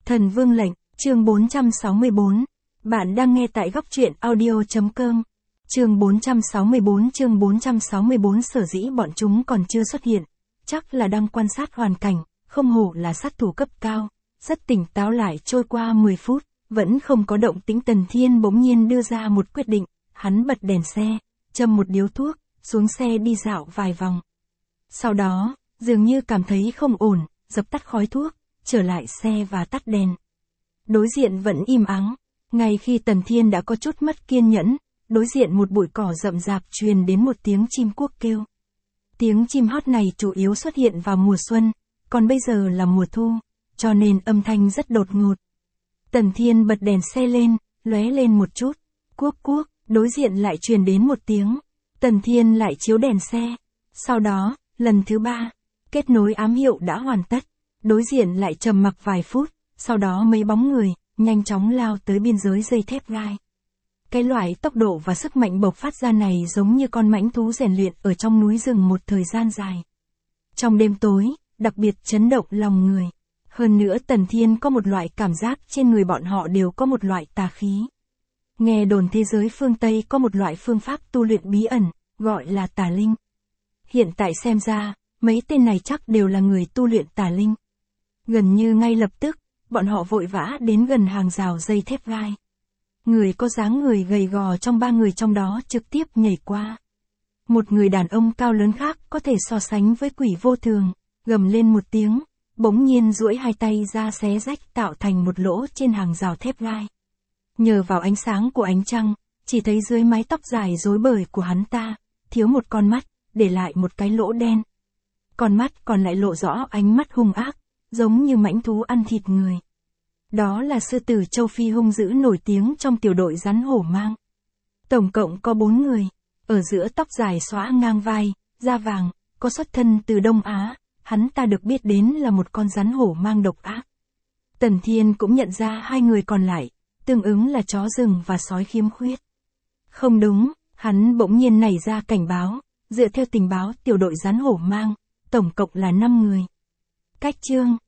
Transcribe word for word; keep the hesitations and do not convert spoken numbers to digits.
Thần Vương lệnh, chương bốn trăm sáu mươi bốn. Bạn đang nghe tại góc truyện audio chấm com. Chương bốn trăm sáu mươi bốn chương bốn trăm sáu mươi bốn sở dĩ bọn chúng còn chưa xuất hiện. Chắc là đang quan sát hoàn cảnh, không hổ là sát thủ cấp cao. Rất tỉnh táo lại trôi qua mười phút, vẫn không có động tĩnh. Tần Thiên bỗng nhiên đưa ra một quyết định, hắn bật đèn xe, châm một điếu thuốc, xuống xe đi dạo vài vòng. Sau đó, dường như cảm thấy không ổn, dập tắt khói thuốc, trở lại xe và tắt đèn. Đối diện vẫn im ắng, ngay khi Tần Thiên đã có chút mất kiên nhẫn, đối diện một bụi cỏ rậm rạp truyền đến một tiếng chim cuốc kêu. Tiếng chim hót này chủ yếu xuất hiện vào mùa xuân, còn bây giờ là mùa thu, cho nên âm thanh rất đột ngột. Tần Thiên bật đèn xe lên, lóe lên một chút, cuốc cuốc, đối diện lại truyền đến một tiếng. Tần Thiên lại chiếu đèn xe. Sau đó, lần thứ ba, kết nối ám hiệu đã hoàn tất. Đối diện lại trầm mặc vài phút, sau đó mấy bóng người, nhanh chóng lao tới biên giới dây thép gai. Cái loại tốc độ và sức mạnh bộc phát ra này giống như con mãnh thú rèn luyện ở trong núi rừng một thời gian dài. Trong đêm tối, đặc biệt chấn động lòng người. Hơn nữa Tần Thiên có một loại cảm giác trên người bọn họ đều có một loại tà khí. Nghe đồn thế giới phương Tây có một loại phương pháp tu luyện bí ẩn, gọi là tà linh. Hiện tại xem ra, mấy tên này chắc đều là người tu luyện tà linh. Gần như ngay lập tức, bọn họ vội vã đến gần hàng rào dây thép gai. Người có dáng người gầy gò trong ba người trong đó trực tiếp nhảy qua. Một người đàn ông cao lớn khác có thể so sánh với quỷ vô thường, gầm lên một tiếng, bỗng nhiên duỗi hai tay ra xé rách tạo thành một lỗ trên hàng rào thép gai. Nhờ vào ánh sáng của ánh trăng, chỉ thấy dưới mái tóc dài rối bời của hắn ta, thiếu một con mắt, để lại một cái lỗ đen. Con mắt còn lại lộ rõ ánh mắt hung ác, giống như mãnh thú ăn thịt người. Đó là sư tử châu Phi hung dữ nổi tiếng trong tiểu đội rắn hổ mang. Tổng cộng có bốn người, ở giữa tóc dài xõa ngang vai, da vàng, có xuất thân từ Đông Á, hắn ta được biết đến là một con rắn hổ mang độc ác. Tần Thiên cũng nhận ra hai người còn lại, tương ứng là chó rừng và sói khiếm khuyết. Không đúng, hắn bỗng nhiên nảy ra cảnh báo, dựa theo tình báo tiểu đội rắn hổ mang, tổng cộng là năm người. Cách chương